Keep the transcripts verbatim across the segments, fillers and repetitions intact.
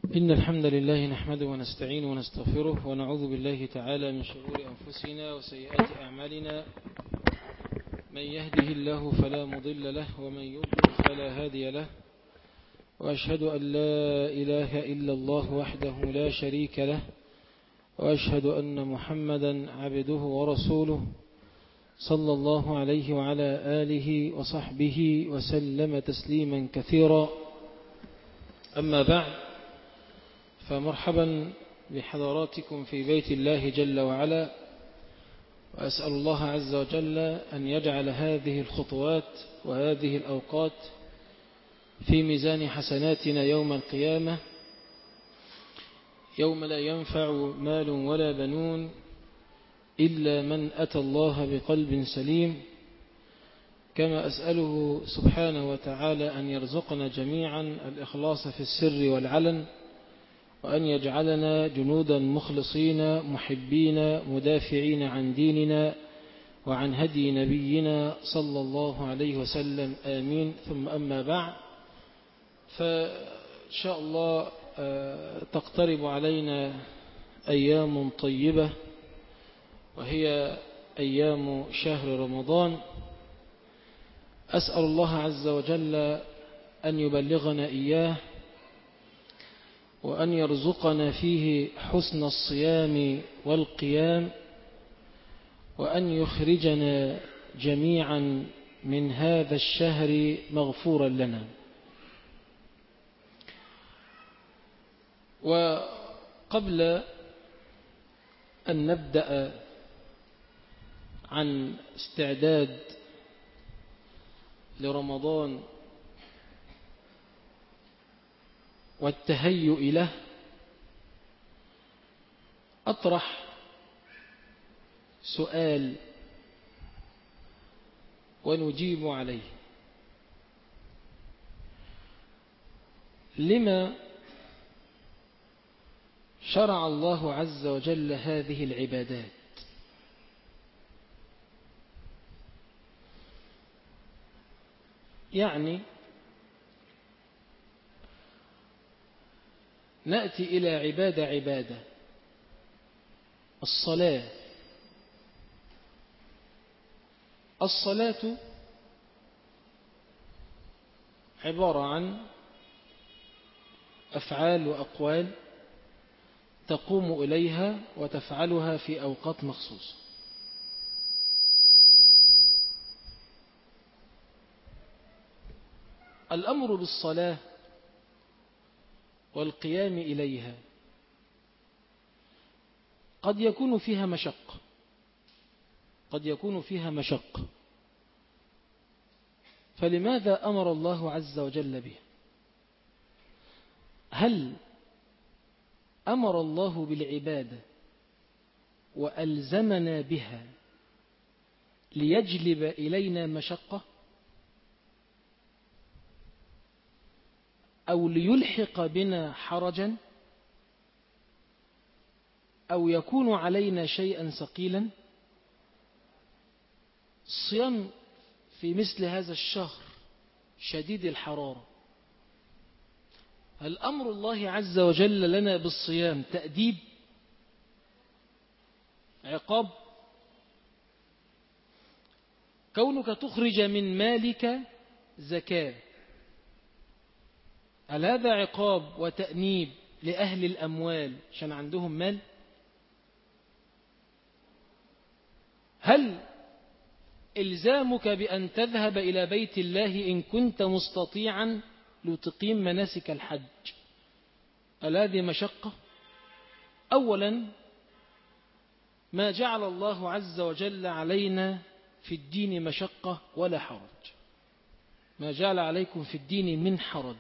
إن الحمد لله نحمده ونستعينه ونستغفره ونعوذ بالله تعالى من شرور أنفسنا وسيئات أعمالنا. من يهده الله فلا مضل له ومن يضلل فلا هادي له، وأشهد أن لا إله إلا الله وحده لا شريك له، وأشهد أن محمدا عبده ورسوله صلى الله عليه وعلى آله وصحبه وسلم تسليما كثيرا. أما بعد، فمرحبا بحضراتكم في بيت الله جل وعلا، وأسأل الله عز وجل أن يجعل هذه الخطوات وهذه الأوقات في ميزان حسناتنا يوم القيامة، يوم لا ينفع مال ولا بنون إلا من أتى الله بقلب سليم. كما أسأله سبحانه وتعالى أن يرزقنا جميعا الإخلاص في السر والعلن، وأن يجعلنا جنودا مخلصين محبين مدافعين عن ديننا وعن هدي نبينا صلى الله عليه وسلم، آمين. ثم أما بعد، فإن شاء الله تقترب علينا أيام طيبة، وهي أيام شهر رمضان. أسأل الله عز وجل أن يبلغنا إياه، وأن يرزقنا فيه حسن الصيام والقيام، وأن يخرجنا جميعا من هذا الشهر مغفورا لنا. وقبل أن نبدأ عن استعداد لرمضان والتهيؤ له، أطرح سؤال ونجيب عليه. لما شرع الله عز وجل هذه العبادات؟ يعني نأتي إلى عبادة عبادة الصلاة. الصلاة عبارة عن أفعال وأقوال تقوم إليها وتفعلها في أوقات مخصوصة. الأمر بالصلاة والقيام إليها قد يكون فيها مشقة، قد يكون فيها مشقة فلماذا أمر الله عز وجل بها؟ هل أمر الله بالعبادة وألزمنا بها ليجلب إلينا مشقة، أو ليلحق بنا حرجا، أو يكون علينا شيئا ثقيلا؟ الصيام في مثل هذا الشهر شديد الحرارة، هل أمر الله عز وجل لنا بالصيام تأديب، عقاب؟ كونك تخرج من مالك زكاة، هل هذا عقاب وتأنيب لأهل الأموال عشان عندهم مال؟ هل إلزامك بأن تذهب إلى بيت الله إن كنت مستطيعا لتقيم مناسك الحج، هل هذه مشقة؟ أولا، ما جعل الله عز وجل علينا في الدين مشقة ولا حرج، ما جعل عليكم في الدين من حرج.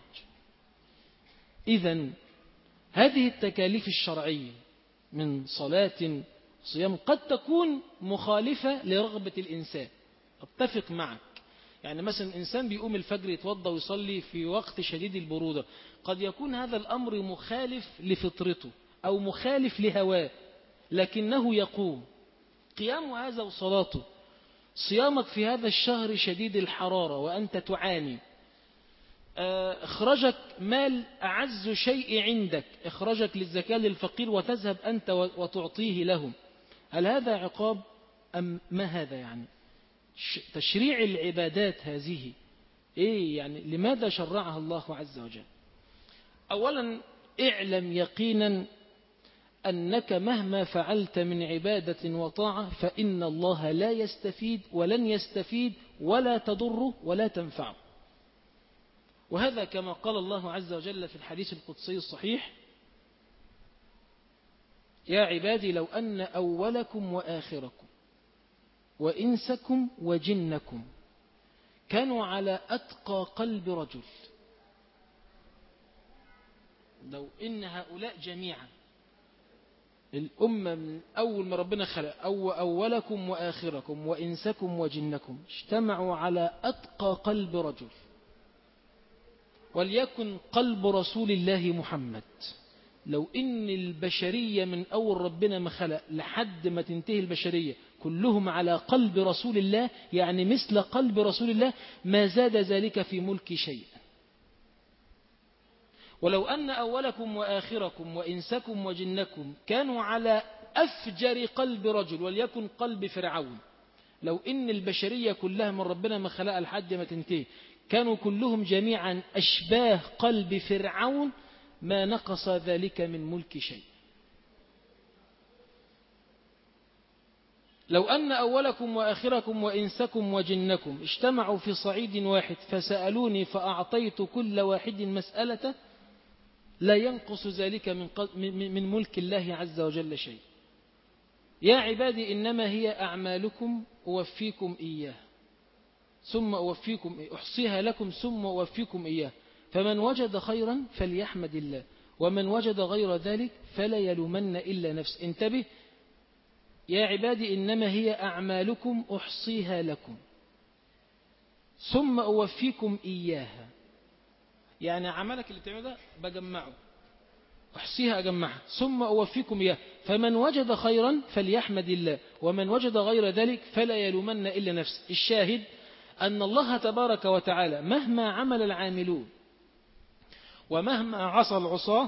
إذن هذه التكاليف الشرعية من صلاة صيام قد تكون مخالفة لرغبة الإنسان، أتفق معك. يعني مثلا إنسان بيقوم الفجر يتوضى ويصلي في وقت شديد البرودة، قد يكون هذا الأمر مخالف لفطرته أو مخالف لهواه، لكنه يقوم. قيام هذا وصلاته، صيامك في هذا الشهر شديد الحرارة وأنت تعاني، اخرجك مال أعز شيء عندك، اخرجك للزكاة للفقير وتذهب أنت وتعطيه لهم، هل هذا عقاب أم ما هذا؟ يعني تشريع العبادات هذه إيه يعني؟ لماذا شرعها الله عز وجل؟ أولا اعلم يقينا أنك مهما فعلت من عبادة وطاعة فإن الله لا يستفيد ولن يستفيد ولا تضره ولا تنفعه. وهذا كما قال الله عز وجل في الحديث القدسي الصحيح: يا عبادي لو أن أولكم وآخركم وإنسكم وجنكم كانوا على أتقى قلب رجل، لو إن هؤلاء جميعا الأمة من أول ما ربنا خلق أو أولكم وآخركم وإنسكم وجنكم اجتمعوا على أتقى قلب رجل، وليكن قلب رسول الله محمد، لو إن البشرية من أول ربنا ما خلق لحد ما تنتهي البشرية كلهم على قلب رسول الله، يعني مثل قلب رسول الله، ما زاد ذلك في ملك شيء. ولو أن أولكم وآخركم وإنسكم وجنكم كانوا على أفجر قلب رجل، وليكن قلب فرعون، لو إن البشرية كلها من ربنا ما خلق لحد ما تنتهي كانوا كلهم جميعا أشباه قلب فرعون، ما نقص ذلك من ملك شيء. لو أن أولكم وآخركم وإنسكم وجنكم اجتمعوا في صعيد واحد فسألوني فأعطيت كل واحد مسألته لا ينقص ذلك من, من ملك الله عز وجل شيء. يا عبادي إنما هي أعمالكم أوفيكم إياه ثم أوفيكم أحصيها لكم ثم أوفيكم إياه، فمن وجد خيرا فليحمد الله ومن وجد غير ذلك فلا يلومن إلا نفس. انتبه، يا عبادي إنما هي أعمالكم أحصيها لكم ثم أوفيكم إياها، يعني عملك اللي بتعمله بجمعه أحصيها أجمعها ثم أوفيكم إياه، فمن وجد خيرا فليحمد الله ومن وجد غير ذلك فلا يلومن إلا نفسه. الشاهد أن الله تبارك وتعالى مهما عمل العاملون ومهما عصى العصاة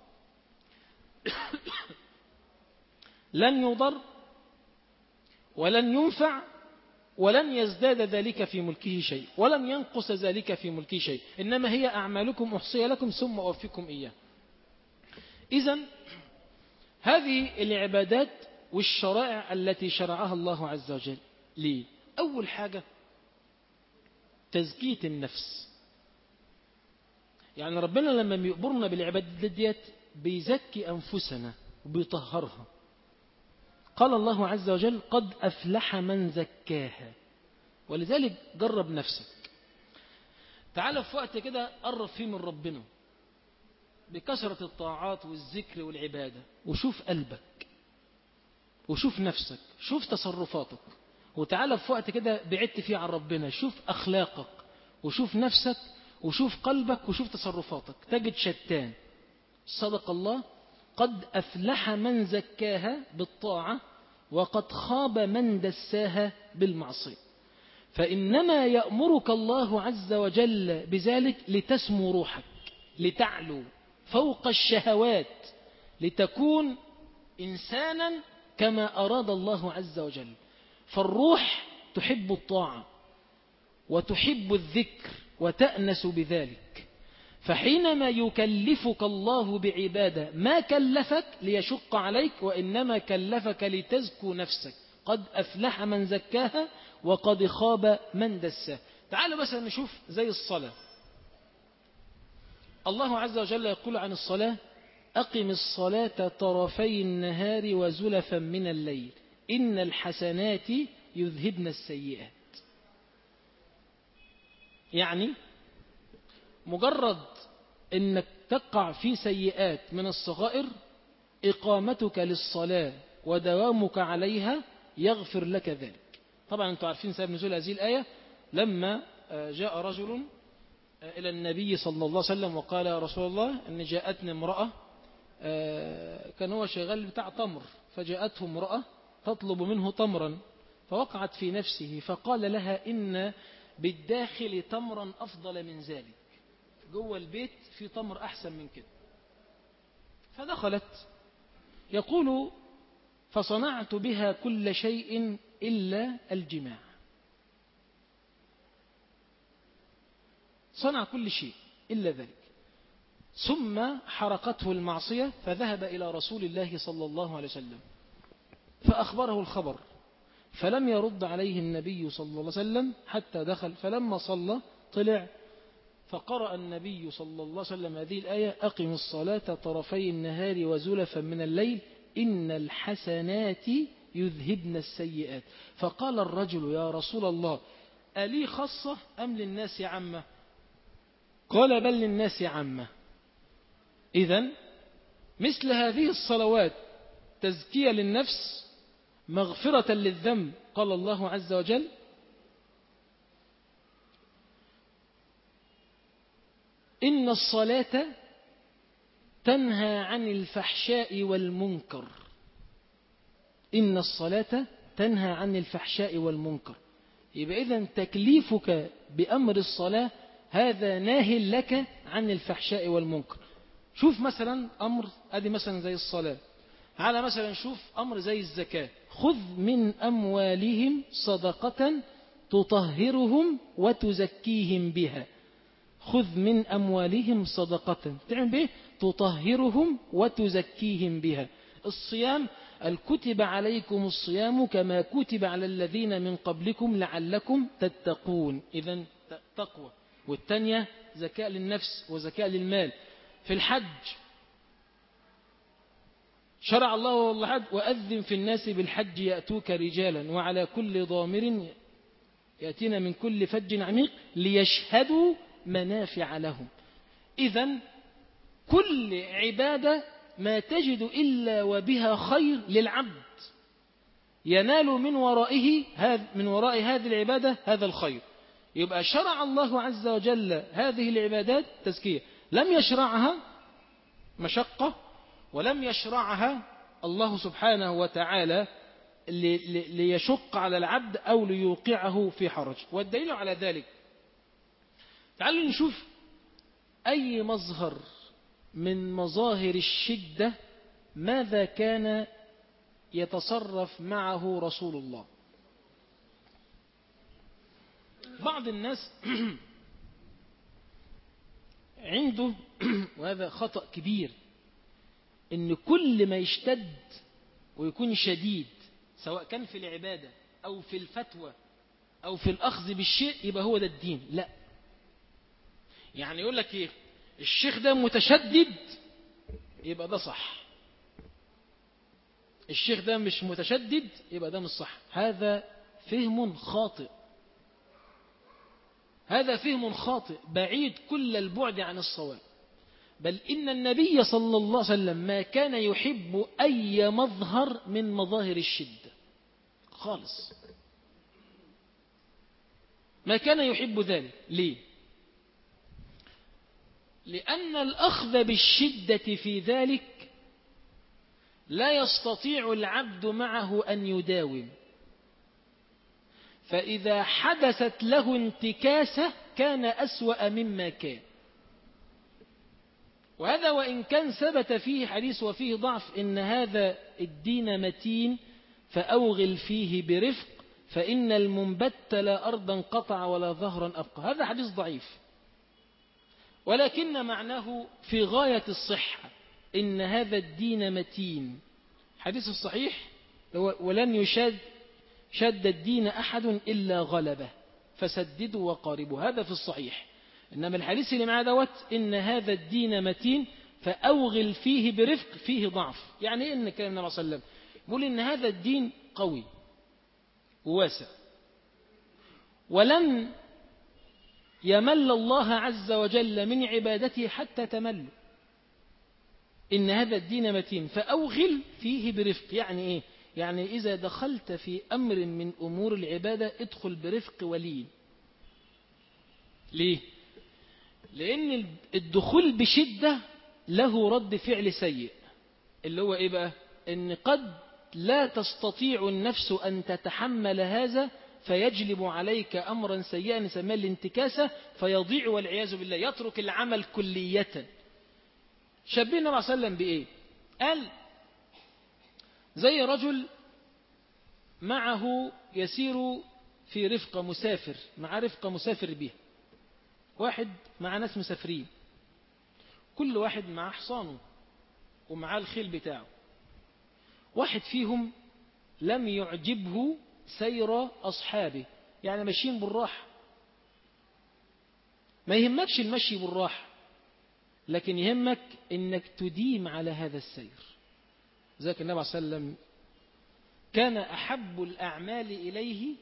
لن يضر ولن ينفع ولن يزداد ذلك في ملكه شيء ولن ينقص ذلك في ملكه شيء، إنما هي أعمالكم أحصي لكم ثم أوفيكم إياه. إذن هذه العبادات والشرائع التي شرعها الله عز وجل ليه؟ أول حاجة تزكية النفس، يعني ربنا لما يأمرنا بالعبادات ديت بيزكي أنفسنا وبيطهرها. قال الله عز وجل: قد أفلح من زكاها. ولذلك جرب نفسك، تعال في وقت كده قرب فيه من ربنا بكثرة الطاعات والذكر والعبادة، وشوف قلبك وشوف نفسك، شوف تصرفاتك، وتعال في وقت كده بعدت فيه عن ربنا، شوف أخلاقك وشوف نفسك وشوف قلبك وشوف تصرفاتك، تجد شتان. صدق الله: قد أفلح من زكاها بالطاعة وقد خاب من دساها بالمعصية. فإنما يأمرك الله عز وجل بذلك لتسمو روحك، لتعلو فوق الشهوات، لتكون إنسانا كما أراد الله عز وجل. فالروح تحب الطاعة وتحب الذكر وتأنس بذلك، فحينما يكلفك الله بعبادة ما كلفك ليشق عليك، وإنما كلفك لتزكو نفسك. قد أفلح من زكاها وقد خاب من دساها. تعالوا مثلا نشوف زي الصلاة. الله عز وجل يقول عن الصلاة: أقم الصلاة طرفي النهار وزلفا من الليل إن الحسنات يذهبن السيئات. يعني مجرد أنك تقع في سيئات من الصغائر، إقامتك للصلاة ودوامك عليها يغفر لك ذلك. طبعا أنتم عارفين سبب نزول هذه الآية، لما جاء رجل إلى النبي صلى الله عليه وسلم وقال: يا رسول الله أن جاءتني امرأة، كان هو شغال بتاع تمر، فجاءته امرأة تطلب منه تمرا فوقعت في نفسه، فقال لها: إن بالداخل تمرا أفضل من ذلك. جوه البيت في تمر أحسن من كده. فدخلت يقول فصنعت بها كل شيء إلا الجماع، صنع كل شيء إلا ذلك. ثم حرقته المعصية فذهب إلى رسول الله صلى الله عليه وسلم فأخبره الخبر، فلم يرد عليه النبي صلى الله عليه وسلم حتى دخل، فلما صلى طلع فقرأ النبي صلى الله عليه وسلم هذه الآية: أقم الصلاة طرفي النهار وزلفا من الليل إن الحسنات يذهبن السيئات. فقال الرجل: يا رسول الله ألي خاصة أم للناس عامة؟ قال: بل للناس عامة. إذن مثل هذه الصلوات تزكية للنفس، مغفرة للذنب. قال الله عز وجل: إن الصلاة تنهى عن الفحشاء والمنكر. إن الصلاة تنهى عن الفحشاء والمنكر. يبقى إذن تكليفك بأمر الصلاة هذا ناهي لك عن الفحشاء والمنكر. شوف مثلا أمر أدي مثلا زي الصلاة، على مثلا شوف أمر زي الزكاة: خذ من أموالهم صدقة تطهرهم وتزكيهم بها. خذ من أموالهم صدقة تعمل به تطهرهم وتزكيهم بها. الصيام: الكتب عليكم الصيام كما كتب على الذين من قبلكم لعلكم تتقون. إذن تقوى. والتانية زكاة للنفس وزكاة للمال. في الحج شرع الله والحج: وأذن في الناس بالحج يأتوك رجالا وعلى كل ضامر يأتينا من كل فج عميق ليشهدوا منافع لهم. إذن كل عبادة ما تجد إلا وبها خير للعبد، ينال من ورائه من وراء هذه العبادة هذا الخير. يبقى شرع الله عز وجل هذه العبادات تزكية، لم يشرعها مشقة، ولم يشرعها الله سبحانه وتعالى ليشق على العبد أو ليوقعه في حرج. والدليل على ذلك تعالوا نشوف أي مظهر من مظاهر الشدة ماذا كان يتصرف معه رسول الله. بعض الناس عنده وهذا خطأ كبير، إن كل ما يشتد ويكون شديد سواء كان في العبادة أو في الفتوى أو في الأخذ بالشيء يبقى هو ده الدين. لا، يعني يقول لك إيه، الشيخ ده متشدد يبقى ده صح، الشيخ ده مش متشدد يبقى ده مش صح. هذا فهم خاطئ، هذا فهم خاطئ بعيد كل البعد عن الصواب. بل إن النبي صلى الله عليه وسلم ما كان يحب أي مظهر من مظاهر الشدة خالص، ما كان يحب ذلك. ليه؟ لأن الأخذ بالشدة في ذلك لا يستطيع العبد معه أن يداوم، فإذا حدثت له انتكاسة كان أسوأ مما كان. وهذا وإن كان ثبت فيه حديث وفيه ضعف: إن هذا الدين متين فأوغل فيه برفق فإن المنبت لا أرضا قطع ولا ظهرا أبقى. هذا حديث ضعيف، ولكن معناه في غاية الصحة: إن هذا الدين متين. حديث الصحيح: ولن يشد شد الدين أحد إلا غلبه فسددوا وقاربوا. هذا في الصحيح. إنما الحديث اللي معاه دوت: إن هذا الدين متين فأوغل فيه برفق، فيه ضعف. يعني إيه إن كلام النبي صلى الله عليه وسلم يقول إن هذا الدين قوي وواسع، ولن يمل الله عز وجل من عبادته حتى تمل. إن هذا الدين متين فأوغل فيه برفق. يعني إيه؟ يعني إذا دخلت في أمر من أمور العبادة ادخل برفق ولين. ليه؟ لأن الدخول بشدة له رد فعل سيء، اللي هو إيه بقى؟ إن قد لا تستطيع النفس أن تتحمل هذا فيجلب عليك أمرا سيئا نسميه الانتكاسة فيضيع والعياذ بالله، يترك العمل كلية. شبه النبي صلى الله عليه وسلم بإيه؟ قال زي رجل معه يسير في رفقة مسافر، مع رفقة مسافر بها، واحد مع ناس مسافرين، كل واحد مع حصانه ومعاه الخيل بتاعه. واحد فيهم لم يعجبه سير أصحابه، يعني ماشيين بالراحة، ما يهمكش المشي بالراحة، لكن يهمك انك تديم على هذا السير. ذلك النبي صلى الله عليه وسلم كان أحب الأعمال إليه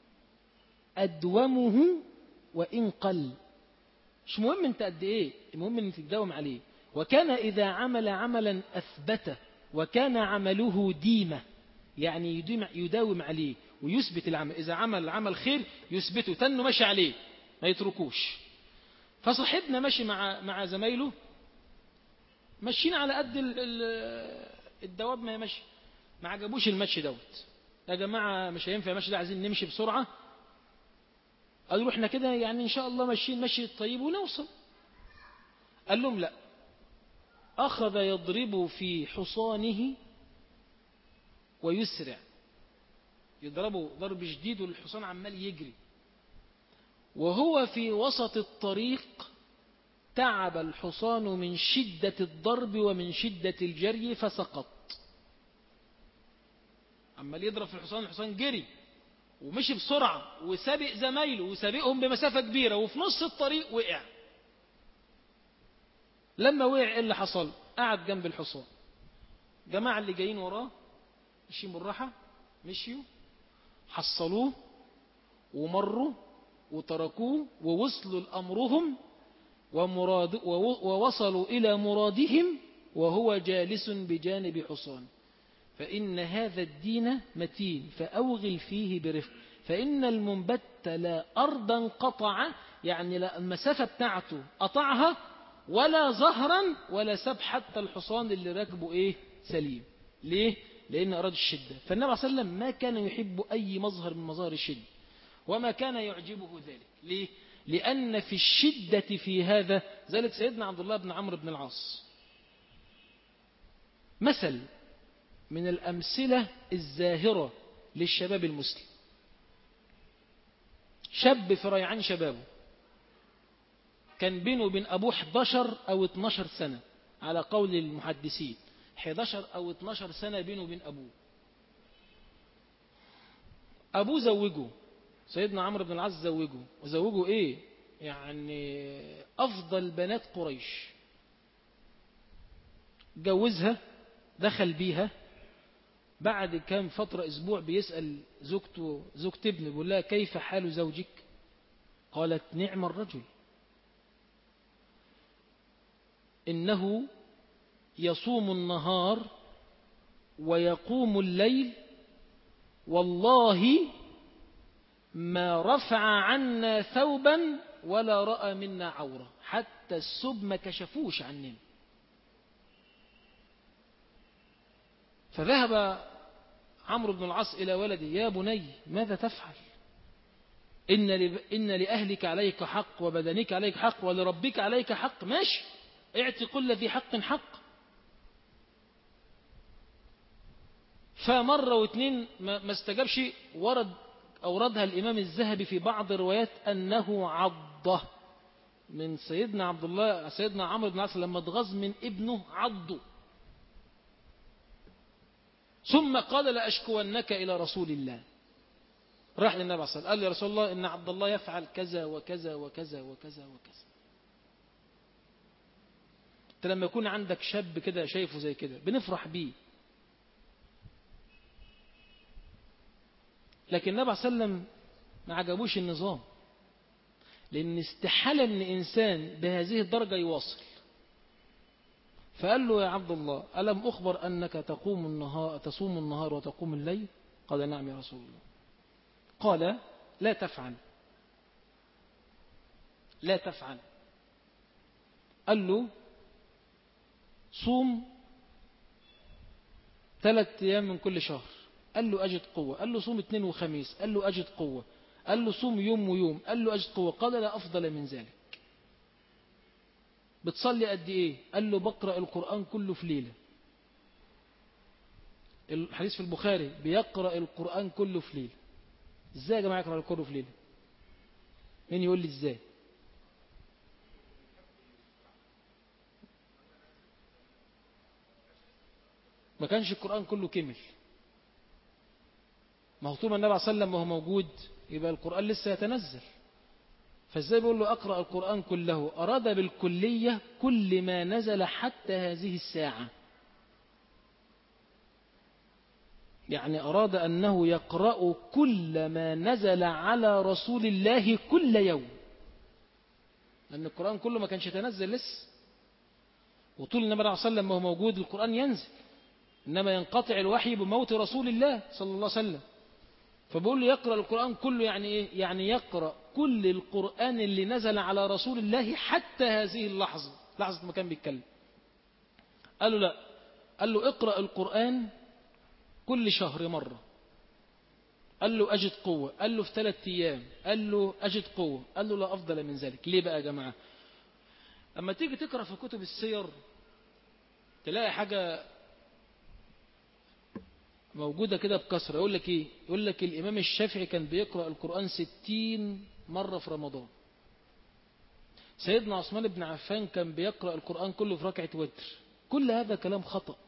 أدومه وإن قل. مش مهم انت قد ايه، المهم انك تداوم عليه. وكان إذا عمل عملا أثبته، وكان عمله ديمة، يعني يداوم عليه ويثبت العمل. إذا عمل عمل خير يثبته، تنه ماشي عليه ما يتركوش. فصاحبنا ماشي مع مع زمايله، ماشيين على قد الدواب ما ماشي، ما عجبوش المشي دوت. يا جماعة مش هينفع المشي ده، عايزين نمشي بسرعة. قالوا احنا كده يعني إن شاء الله ماشيين مشي الطيب ونوصل. قال لهم لا، أخذ يضرب في حصانه ويسرع، يضربه ضرب شديد والحصان عمال يجري، وهو في وسط الطريق تعب الحصان من شدة الضرب ومن شدة الجري فسقط. عمال يضرب في الحصان، الحصان جري ومشي بسرعة وسابق زمايله وسابقهم بمسافة كبيرة، وفي نص الطريق وقع. لما وقع ايه اللي حصل؟ قعد جنب الحصان. جماعة اللي جايين وراه مشيين بالراحة، مشيوا حصلوه ومروا وتركوه ووصلوا لأمرهم ومراد ووصلوا إلى مرادهم وهو جالس بجانب حصان. فإن هذا الدين متين فأوغل فيه برفق، فإن المنبت لا أرضا قطع، يعني لا المسافة بتاعته قطعها، ولا ظهرا ولا سب حتى الحصان اللي راكبه إيه سليم. ليه؟ لأن أراد الشدة. فالنبي صلى الله عليه وسلم ما كان يحب أي مظهر من مظاهر الشدة، وما كان يعجبه ذلك. ليه؟ لأن في الشدة في هذا، ذلك سيدنا عبد الله بن عمرو بن العاص مثل من الأمثلة الزاهرة للشباب المسلم. شاب في ريعان شبابه، كان بينه وبين أبوه احد عشر أو اثناشر سنة على قول المحدثين، احد عشر أو اثناشر سنة بينه وبين أبوه. أبوه زوجه، سيدنا عمرو بن العاص زوجه، وزوجه إيه يعني أفضل بنات قريش. جوزها، دخل بيها، بعد كام فترة أسبوع بيسأل زوجته، زوجة ابنه، بيقول لها كيف حال زوجك؟ قالت نعم الرجل، إنه يصوم النهار ويقوم الليل، والله ما رفع عنا ثوبا ولا رأى منا عورة، حتى السب ما كشفوش عننا. فذهب عمرو بن العاص إلى ولده، يا بني ماذا تفعل؟ إن, إن لأهلك عليك حق، وبدنك عليك حق، ولربك عليك حق، ماشي اعطي كل ذي حق حق. فمرة واثنين ما استجابش. ورد أوردها الإمام الذهبي في بعض الروايات أنه عضه من سيدنا عبد الله، سيدنا عمرو بن العاص لما اتغاظ من ابنه عضه. ثم قال لأشكونك إلى رسول الله. راح للنبي صلى الله عليه وسلم قال يا رسول الله إن عبد الله يفعل كذا وكذا وكذا وكذا وكذا. انت لما يكون عندك شاب كده شايفه زي كده بنفرح بيه، لكن النبي صلى الله عليه وسلم ما عجبوش النظام، لأن استحالة أن إنسان بهذه الدرجة يواصل. فقال له يا عبد الله ألم أخبر أنك تقوم النهار تصوم النهار وتقوم الليل؟ قال نعم يا رسول الله. قال لا تفعل لا تفعل قال له صوم ثلاث أيام من كل شهر. قال له أجد قوة. قال له صوم اثنين وخميس. قال له أجد قوة. قال له صوم يوم ويوم، قال له أجد قوة، قال لا أفضل من ذلك. بتصلي قد إيه؟ قال له بقرأ القرآن كله في ليلة. الحديث في البخاري بيقرأ القرآن كله في ليلة. إزاي يا جماعة يقرأ القرآن في ليلة؟ مين يقول لي إزاي؟ ما كانش القرآن كله كمل. ما هو طول ما النبي صلى الله عليه وسلم وهو موجود يبقى القرآن لسه يتنزل. فازاي بيقول له أقرأ القرآن كله؟ أراد بالكلية كل ما نزل حتى هذه الساعة، يعني أراد أنه يقرأ كل ما نزل على رسول الله كل يوم، لأن القرآن كله ما كانش يتنزل لسه، وطول النبي صلى الله عليه وسلم وهو موجود القرآن ينزل، إنما ينقطع الوحي بموت رسول الله صلى الله عليه وسلم. فبقول له يقرأ القرآن كله، يعني إيه؟ يعني يقرأ كل القرآن اللي نزل على رسول الله حتى هذه اللحظة، لحظة ما كان بيتكلم. قال له لا، قال له اقرأ القرآن كل شهر مرة. قال له أجد قوة. قال له في ثلاثة أيام. قال له أجد قوة. قال له لا أفضل من ذلك. ليه بقى يا جماعة؟ أما تيجي تقرأ في كتب السير تلاقي حاجة موجودة كده بكثرة، يقول لك إيه؟ يقول لك الإمام الشافعي كان بيقرأ القرآن ستين مرة في رمضان. سيدنا عثمان بن عفان كان بيقرأ القرآن كله في ركعة وتر. كل هذا كلام خطأ،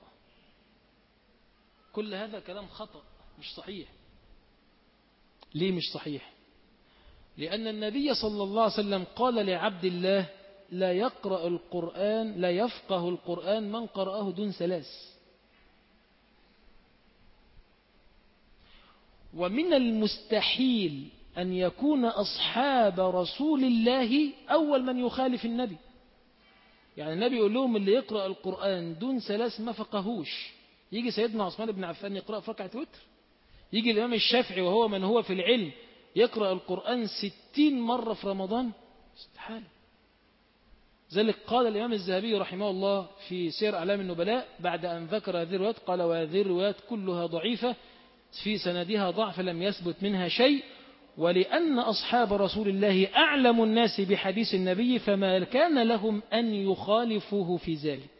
كل هذا كلام خطأ مش صحيح. ليه مش صحيح؟ لأن النبي صلى الله عليه وسلم قال لعبد الله لا يقرأ القرآن، لا يفقه القرآن من قرأه دون ثلاث. ومن المستحيل أن يكون أصحاب رسول الله أول من يخالف النبي. يعني النبي يقول لهم اللي يقرأ القرآن دون ثلاث ما فقهوش. يجي سيدنا عثمان بن عفان يقرأ في ركعة وتر؟ يجي الإمام الشافعي وهو من هو في العلم يقرأ القرآن ستين مرة في رمضان؟ استحالة. ذلك قال الإمام الذهبي رحمه الله في سير أعلام النبلاء بعد أن ذكر هذه الروايات، قال وهذه الروايات كلها ضعيفة في سندها ضعف لم يثبت منها شيء، ولأن أصحاب رسول الله أعلم الناس بحديث النبي فما كان لهم أن يخالفوه في ذلك.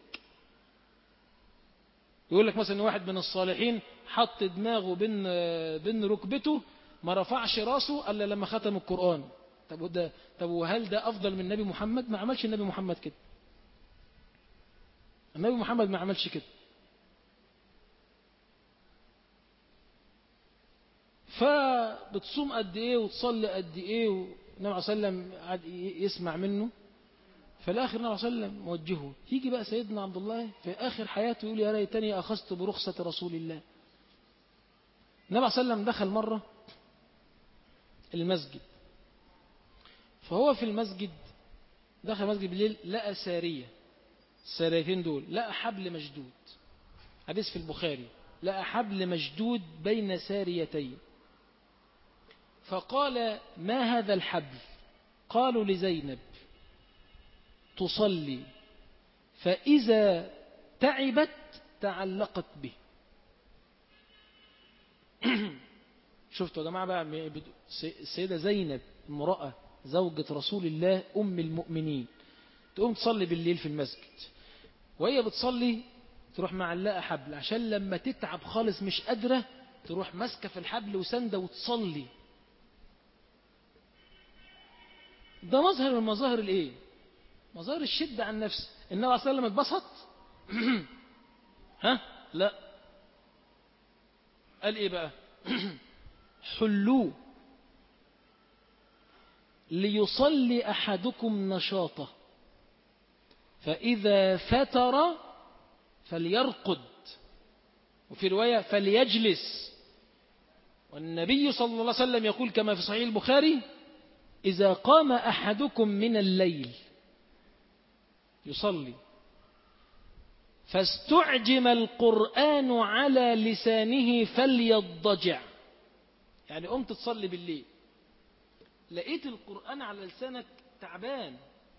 يقول لك مثلا واحد من الصالحين حط دماغه بين بين ركبته ما رفعش راسه الا لما ختم القرآن. طب ده طب وهل ده افضل من النبي محمد؟ ما عملش النبي محمد كده. النبي محمد ما عملش كده. فبتصوم قد ايه وتصلي قد ايه، والنبي صلى الله عليه وسلم قعد يسمع منه. في الآخر النبي صلى الله عليه وسلم موجهه. يجي بقى سيدنا عبد الله في آخر حياته يقول يا ليتني أخذت برخصة رسول الله. النبي صلى الله عليه وسلم دخل مرة المسجد، فهو في المسجد دخل المسجد بالليل لقى سارية، الساريتين دول لقى حبل مشدود، حديث في البخاري، لقى حبل مشدود بين ساريتين. فقال ما هذا الحبل؟ قالوا لزينب تصلي فإذا تعبت تعلقت به. شفتوا يا جماعة بقى السيدة زينب امرأة زوجة رسول الله أم المؤمنين تقوم تصلي بالليل في المسجد، وهي بتصلي تروح معلقة حبل عشان لما تتعب خالص مش قادرة تروح ماسكة في الحبل وسندة وتصلي. ده مظهر من مظاهر الايه؟ مظاهر الشدة عن نفس. النبي عليه الصلاة والسلام اتبسط؟ ها؟ لا. قال ايه بقى؟ حلوه ليصلي أحدكم نشاطه فإذا فتر فليرقد، وفي رواية فليجلس. والنبي صلى الله عليه وسلم يقول كما في صحيح البخاري إذا قام أحدكم من الليل يصلي فاستعجم القرآن على لسانه فليضجع. يعني قمت تصلي بالليل لقيت القرآن على لسانك تعبان.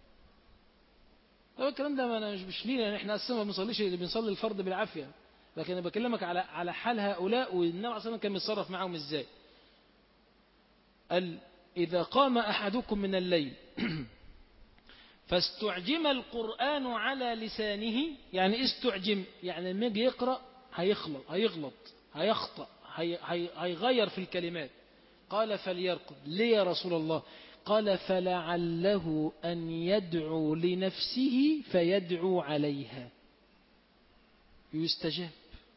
طبعا الكلام ده أنا مش مش لينا، يعني احنا أصلا ما بنصليش، اللي بنصلي الفرض بالعافية، لكن أنا بكلمك على على حال هؤلاء والنبي عليه الصلاة والسلام كان بيتصرف معهم إزاي. قال إذا قام أحدكم من الليل فاستعجم القرآن على لسانه، يعني استعجم يعني لما يجي يقرأ هيخلط هيغلط هيخطأ هي هي هيغير في الكلمات، قال فليرقد. ليه يا رسول الله؟ قال فلعله أن يدعو لنفسه فيدعو عليها يستجاب.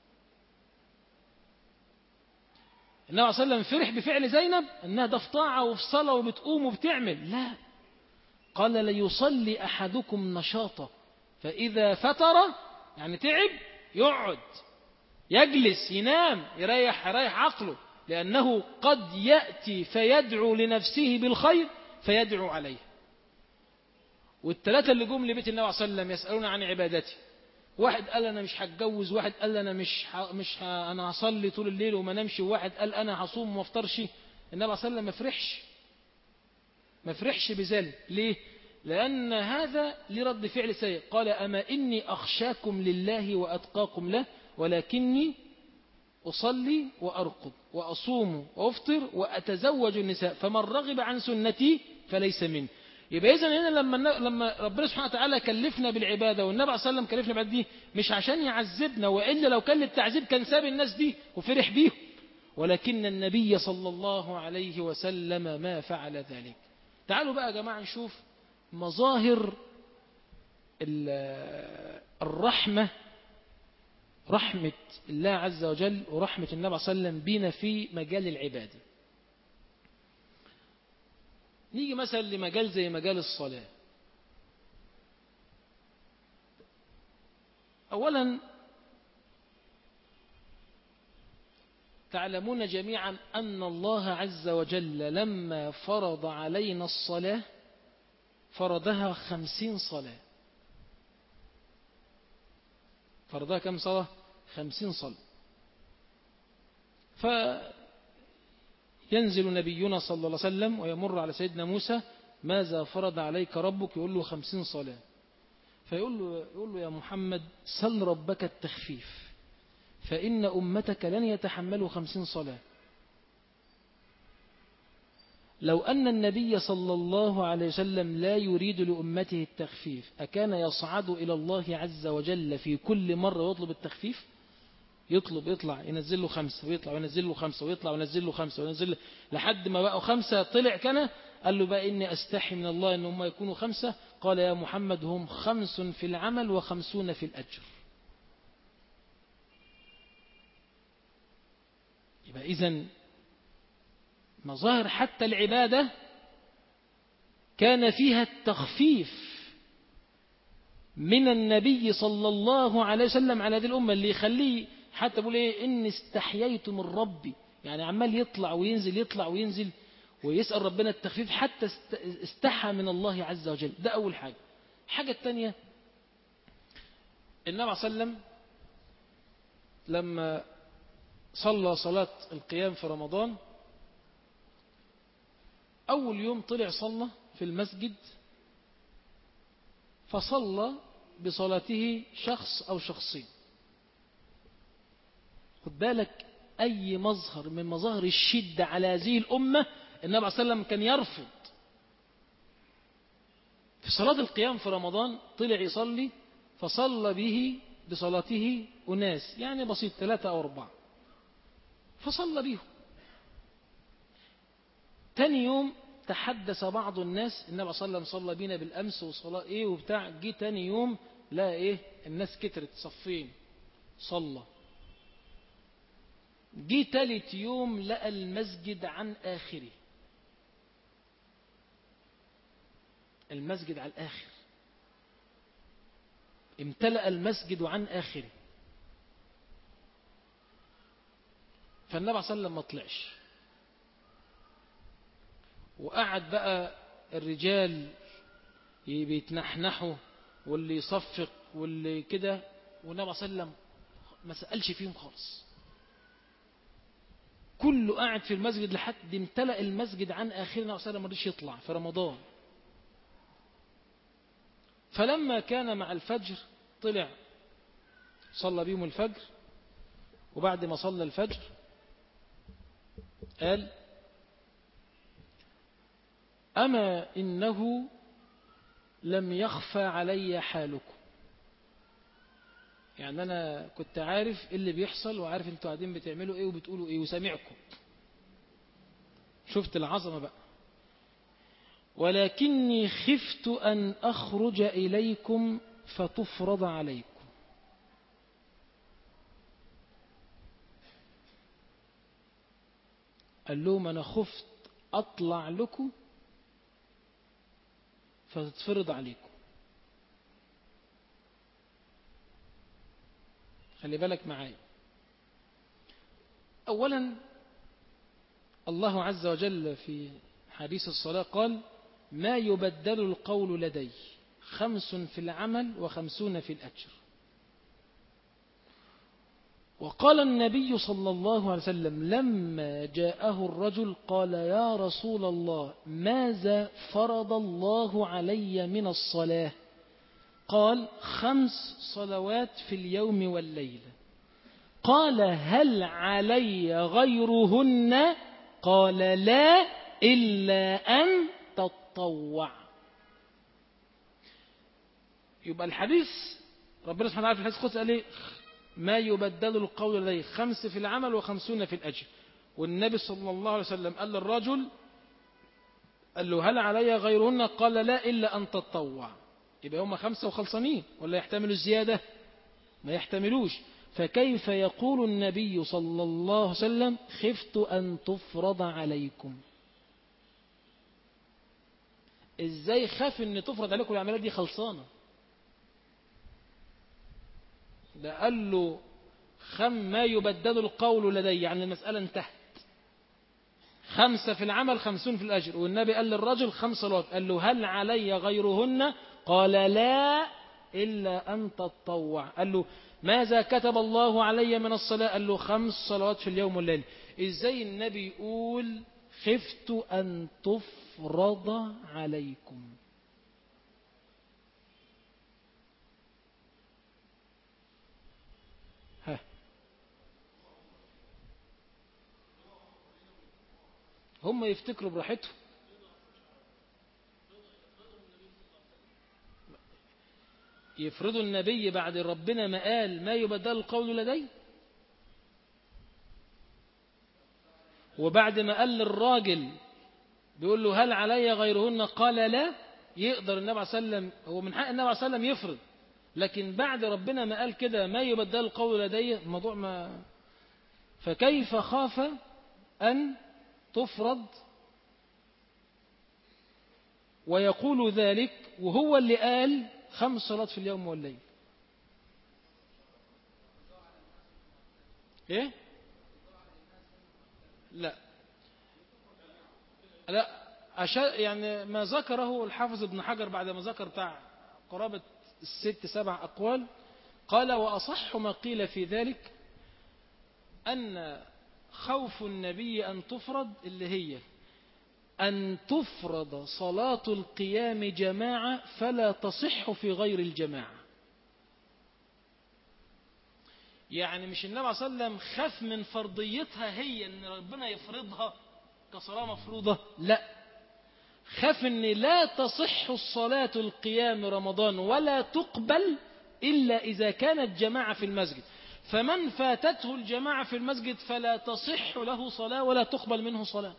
النبي صلى الله عليه وسلم فرح بفعل زينب أنها ده في طاعة وفي صلاة وبتقوم وبتعمل، لا، قال ليصلي أحدكم نشاطا فإذا فتر يعني تعب يقعد يجلس ينام يريح يريح عقله، لأنه قد يأتي فيدعو لنفسه بالخير فيدعو عليه. والثلاثة اللي جم لبيت النبي صلى الله عليه وسلم يسألون عن عبادته، واحد قال أنا مش هتجوز، واحد قال أنا مش ح... مش ح... أنا هصلي طول الليل وما نمشي، وواحد قال أنا هصوم وما افطرش. النبي صلى الله عليه وسلم ما فرحش ما فرحش بذلك. ليه؟ لأن هذا لرد فعل سيء. قال أما إني أخشاكم لله وأتقاكم له ولكني أصلي وأرقد وأصوم وأفطر وأتزوج النساء فمن رغب عن سنتي فليس مني. يبقى إذن هنا لما لما ربنا سبحانه وتعالى كلفنا بالعبادة والنبي صلى الله عليه وسلم كلفنا بالعبادة دي مش عشان يعذبنا، وإلا لو كان للتعذيب كان ساب الناس دي وفرح بيهم، ولكن النبي صلى الله عليه وسلم ما فعل ذلك. تعالوا بقى يا جماعة نشوف مظاهر الرحمة، رحمة الله عز وجل ورحمة النبي صلى الله عليه وسلم بنا في مجال العبادة. نيجي مثلا لمجال زي مجال الصلاة. أولا تعلمون جميعا أن الله عز وجل لما فرض علينا الصلاة فرضها خمسين صلاة. فرضها كم صلاة؟ خمسين صلاة. فينزل نبينا صلى الله عليه وسلم ويمر على سيدنا موسى ماذا فرض عليك ربك؟ يقول له خمسين صلاة. فيقول له, يقول له يا محمد سل ربك التخفيف فإن أمتك لن يتحملوا خمسين صلاة. لو أن النبي صلى الله عليه وسلم لا يريد لأمته التخفيف أكان يصعد إلى الله عز وجل في كل مرة يطلب التخفيف؟ يطلب يطلع ينزل له خمسة ويطلع وينزل له خمسة ويطلع وينزل له خمسة وينزل له لحد ما بقوا خمسة. طلع كان قال له بقى إني أستحي من الله إن هم يكونوا خمسة. قال يا محمد هم خمس في العمل وخمسون في الأجر. يبقى إذن مظاهر حتى العبادة كان فيها التخفيف من النبي صلى الله عليه وسلم على هذه الأمة، اللي يخليه حتى بقول إيه إني استحييت من ربي، يعني عمال يطلع وينزل يطلع وينزل ويسأل ربنا التخفيف حتى استحى من الله عز وجل. ده أول حاجة. الحاجة الثانية النبي صلى الله عليه وسلم لما صلى صلاة القيام في رمضان أول يوم طلع صلى في المسجد فصلى بصلاته شخص أو شخصين. خد بالك أي مظهر من مظاهر الشدة على هذه الأمة النبي صلى الله عليه وسلم كان يرفض. في صلاة القيام في رمضان طلع يصلي فصلى به بصلاته أناس يعني بسيط ثلاثة أو أربعة فصلى بهم. تاني يوم تحدث بعض الناس النبي صلى الله عليه وسلم صلى بينا بالأمس وصلاة إيه وبتاع. جه تاني يوم لا إيه الناس كترت صفين صلى. جه تالت يوم لقى المسجد عن آخره، المسجد على الآخر امتلأ المسجد عن آخره. فالنبي صلى الله عليه وسلم ما طلعش وقعد بقى الرجال بيتنحنحوا واللي يصفق واللي كده، والنبي صلى الله عليه وسلم ما سألش فيهم خالص. كله قاعد في المسجد لحد امتلأ المسجد عن آخره. النبي صلى الله عليه وسلم ما رضيش يطلع في رمضان. فلما كان مع الفجر طلع صلى بهم الفجر، وبعد ما صلى الفجر قال أما إنه لم يخفى علي حالكم. يعني أنا كنت عارف إيه اللي بيحصل وعارف أنتوا قاعدين بتعملوا إيه وبتقولوا إيه وسامعكم. شفت العظمة بقى. ولكني خفت أن أخرج إليكم فتفرض عليكم. قال لهم أنا خفت أطلع لكم فتتفرض عليكم. خلي بالك معايا. أولا الله عز وجل في حديث الصلاة قال ما يبدل القول لدي خمس في العمل وخمسون في الأجر. وقال النبي صلى الله عليه وسلم لما جاءه الرجل قال يا رسول الله ماذا فرض الله علي من الصلاة؟ قال خمس صلوات في اليوم والليلة. قال هل علي غيرهن؟ قال لا إلا أن تطوع. يبقى الحديث ربنا سبحانه وتعالى في الحديث القدسي قال ايه؟ ما يبدل القول لديه خمس في العمل وخمسون في الأجر. والنبي صلى الله عليه وسلم قال للرجل قال له هل علي غيرهن؟ قال لا إلا أن تطوع. يبقى هم خمسة وخلصانين ولا يحتملوا الزيادة؟ ما يحتملوش. فكيف يقول النبي صلى الله عليه وسلم خفت أن تفرض عليكم؟ ازاي خاف ان تفرض عليكم العمليات دي خلصانة؟ ده قال له خم ما يبدل القول لدي، يعني المسألة انتهت. خمسة في العمل خمسون في الأجر. والنبي قال للرجل خمس صلوات، قال له هل علي غيرهن؟ قال لا إلا أن تطوع. قال له ماذا كتب الله علي من الصلاة؟ قال له خمس صلوات في اليوم والليل. إزاي النبي يقول خفت أن تفرض عليكم؟ ها هم يفتكروا براحتهم. يفرضوا النبي بعد ربنا ما قال ما يبدل القول لدي، وبعد ما قال للراجل بيقول له هل علي غيرهن؟ قال لا. يقدر النبي عليه وسلم، هو من حق النبي عليه وسلم يفرض، لكن بعد ربنا ما قال كده ما يبدل القول لدي الموضوع ما. فكيف خاف أن تفرض ويقول ذلك وهو اللي قال خمس صلوات في اليوم والليل؟ ايه لا لا أشا يعني ما ذكره الحافظ ابن حجر بعد ما ذكر بتاع قرابة الست سبع أقوال، قال وأصح ما قيل في ذلك أن خوف النبي أن تفرض اللي هي أن تفرض صلاة القيام جماعة فلا تصح في غير الجماعة. يعني مش النبي صلى الله عليه وسلم خاف من فرضيتها هي أن ربنا يفرضها كصلاة مفروضة، لا، خاف أن لا تصح الصلاة القيام رمضان ولا تقبل إلا إذا كانت جماعة في المسجد، فمن فاتته الجماعة في المسجد فلا تصح له صلاة ولا تقبل منه صلاة.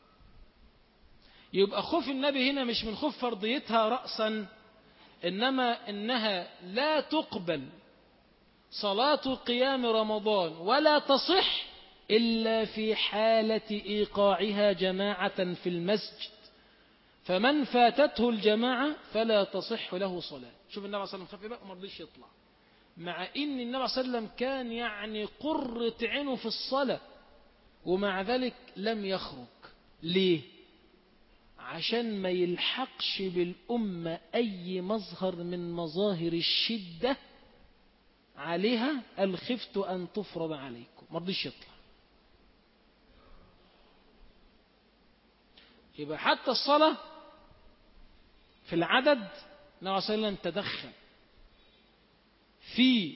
يبقى خوف النبي هنا مش من خوف فرضيتها رأسا، إنما إنها لا تقبل صلاة قيام رمضان ولا تصح إلا في حالة إيقاعها جماعة في المسجد، فمن فاتته الجماعة فلا تصح له صلاة. شوف النبي صلى الله عليه وسلم خاف بقى وما رضيش يطلع، مع إن النبي صلى الله عليه وسلم كان يعني قرة عينه في الصلاة، ومع ذلك لم يخرج. ليه؟ عشان ما يلحقش بالأمة أي مظهر من مظاهر الشدة عليها. قال خفت أن تفرض عليكم، ما رضيش يطلع. يبقى حتى الصلاة في العدد النبي صلى الله عليه وسلم تدخل في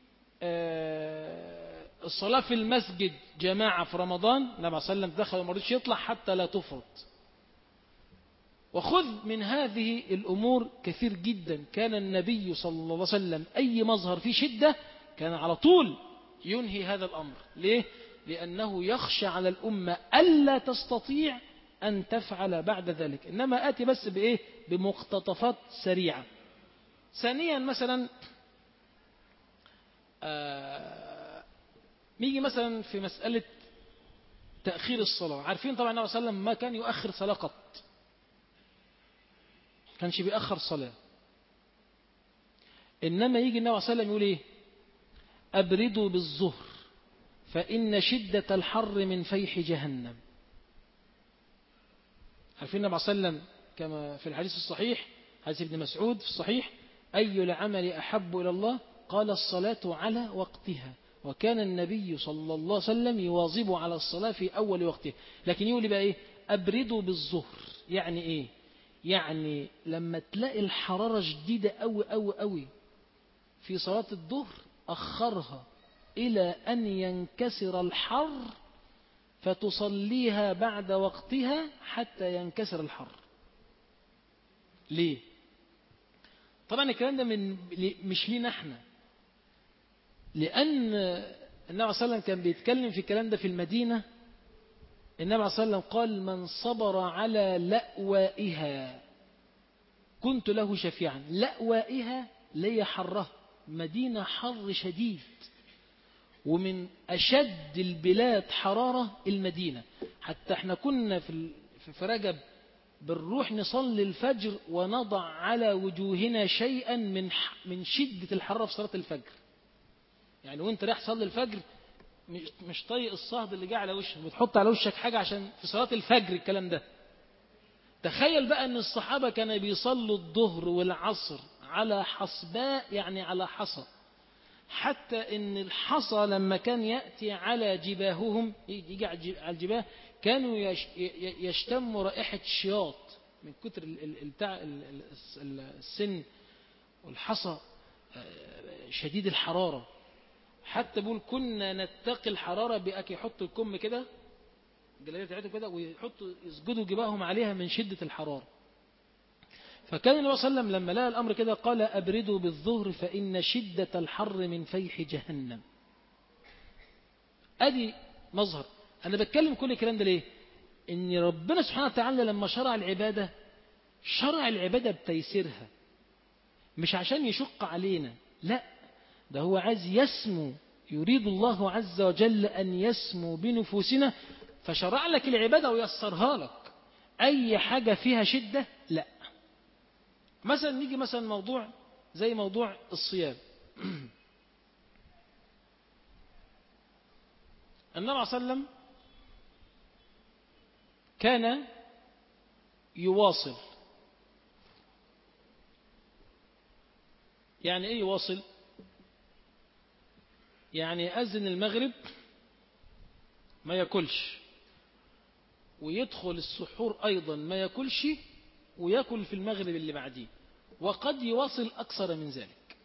الصلاة في المسجد جماعة في رمضان. النبي صلى الله عليه وسلم تدخل وما رضيش يطلع حتى لا تفرض. وخذ من هذه الأمور كثير جدا. كان النبي صلى الله عليه وسلم أي مظهر فيه شدة كان على طول ينهي هذا الأمر. ليه؟ لأنه يخشى على الأمة ألا تستطيع أن تفعل بعد ذلك، إنما آتي بس بإيه؟ بمقتطفات سريعة. ثانيا مثلا آه نيجي مثلا في مسألة تأخير الصلاة. عارفين طبعا النبي صلى الله عليه وسلم ما كان يؤخر صلاة قط، كانش بيأخر صلاة. إنما يجي النبي صلى الله عليه وسلم يقول إيه؟ أبردوا بالظهر فإن شدة الحر من فيح جهنم. عارفين النبي صلى الله عليه وسلم كما في الحديث الصحيح، حديث ابن مسعود في الصحيح: أي العمل أحب إلى الله؟ قال الصلاة على وقتها. وكان النبي صلى الله عليه وسلم يواظب على الصلاة في أول وقتها. لكن يقول بقى إيه؟ أبردوا بالظهر. يعني إيه؟ يعني لما تلاقي الحرارة شديدة أوي أوي أوي في صلاة الظهر أخرها إلى أن ينكسر الحر فتصليها بعد وقتها حتى ينكسر الحر. ليه؟ طبعا الكلام ده من مش لينا احنا، لأن النبي صلى الله عليه وسلم كان بيتكلم في الكلام ده في المدينة. النبي صلى الله عليه وسلم قال: من صبر على لأوائها كنت له شفيعا. لأوائها لي حرها، مدينة حر شديد، ومن أشد البلاد حرارة المدينة. حتى احنا كنا في في رجب بنروح نصلي الفجر ونضع على وجوهنا شيئا من من شدة الحرارة في صلاة الفجر. يعني وانت رايح تصلي الفجر مش طايق الصهد اللي جاي على وشك، بتحط على وشك حاجة عشان في صلاة الفجر الكلام ده. تخيل بقى ان الصحابة كانوا بيصلوا الظهر والعصر على حصباء، يعني على حصى، حتى ان الحصى لما كان يأتي على جباههم، يجي على الجباه، كانوا يشتموا رائحة الشياط من كتر بتاع السن والحصى شديد الحرارة. حتى بقول كنا نتقي الحرارة بأكي يحط الكم كده الجلابيه بتاعتهم كده ويحطوا يسجدوا جباههم عليها من شدة الحرارة. فكان النبي صلى الله عليه وسلم لما لقى الأمر كده قال: أبردوا بالظهر فإن شدة الحر من فيح جهنم. أدي مظهر. أنا بتكلم كل الكلام ده ليه؟ إن ربنا سبحانه وتعالى لما شرع العبادة شرع العبادة بتيسيرها، مش عشان يشق علينا، لا، ده هو عايز يسمو. يريد الله عز وجل أن يسمو بنفوسنا، فشرع لك العبادة ويسرها لك. أي حاجة فيها شدة لا. مثلا نيجي مثلا موضوع زي موضوع الصيام. النبي صلى الله عليه وسلم كان يواصل. يعني ايه يواصل؟ يعني أذن المغرب ما يأكلش، ويدخل السحور أيضا ما يأكلش، ويأكل في المغرب اللي بعديه، وقد يواصل أكثر من ذلك.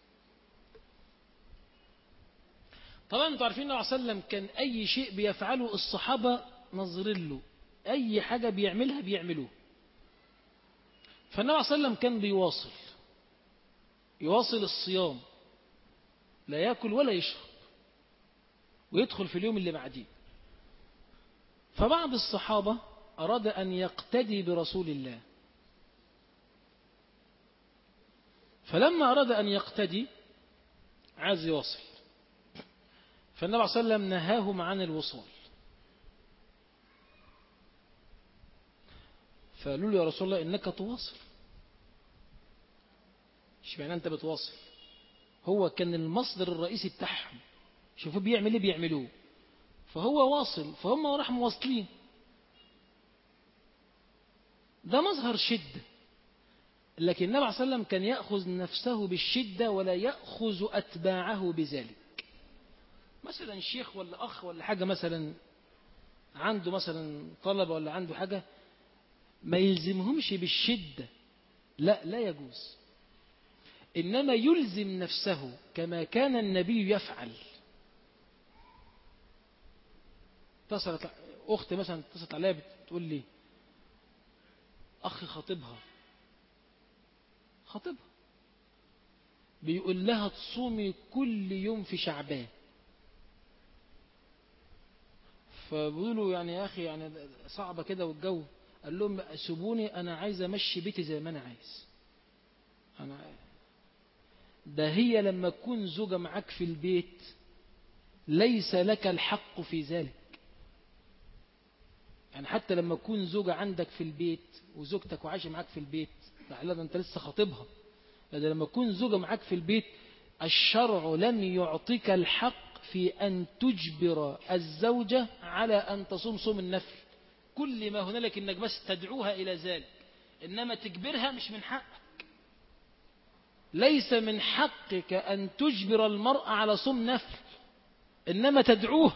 طبعا انتوا عارفين النبي صلى الله عليه وسلم كان أي شيء بيفعله الصحابة نظرين له، أي حاجة بيعملها بيعملوه. فالنبي صلى الله عليه وسلم كان بيواصل يواصل الصيام، لا يأكل ولا يشرب، ويدخل في اليوم اللي بعديه. فبعض الصحابة أراد أن يقتدي برسول الله، فلما أراد أن يقتدي عايز يواصل، فالنبي صلى الله عليه وسلم نهاهم عن الوصول. فقالوا له: يا رسول الله إنك تواصل. ايش معنى أنت بتواصل؟ هو كان المصدر الرئيسي بتاعهم، شوفوا بيعمل ايه بيعملوه، فهو واصل، فهم راح مواصلين. ده مظهر شدة. لكن النبي صلى الله عليه وسلم كان يأخذ نفسه بالشدة ولا يأخذ أتباعه بذلك. مثلا شيخ ولا أخ ولا حاجة، مثلا عنده مثلا طلبة ولا عنده حاجة، ما يلزمهمش بالشدة، لا لا يجوز. إنما يلزم نفسه كما كان النبي يفعل. اتصلت أختي مثلا اتصلت عليها بتقول لي: أخ خطيبها خطيبها بيقول لها تصومي كل يوم في شعبان، فبيقولوا يعني يا أخي يعني صعبة كده والجو، قال لهم سيبوني أنا عايز أمشي بيتي زي ما أنا عايز. أنا ده هي لما تكون زوجة معك في البيت ليس لك الحق في ذلك. يعني حتى لما تكون زوجة عندك في البيت وزوجتك وعايشة معك في البيت، لا ده أنت لسه خاطبها، ده لما تكون زوجة معك في البيت الشرع لم يعطيك الحق في أن تجبر الزوجة على أن تصوم صوم النفل. كل ما هنالك إنك بس تدعوها إلى ذلك، إنما تجبرها مش من حقك. ليس من حقك أن تجبر المرأة على صوم نفل، إنما تدعوه.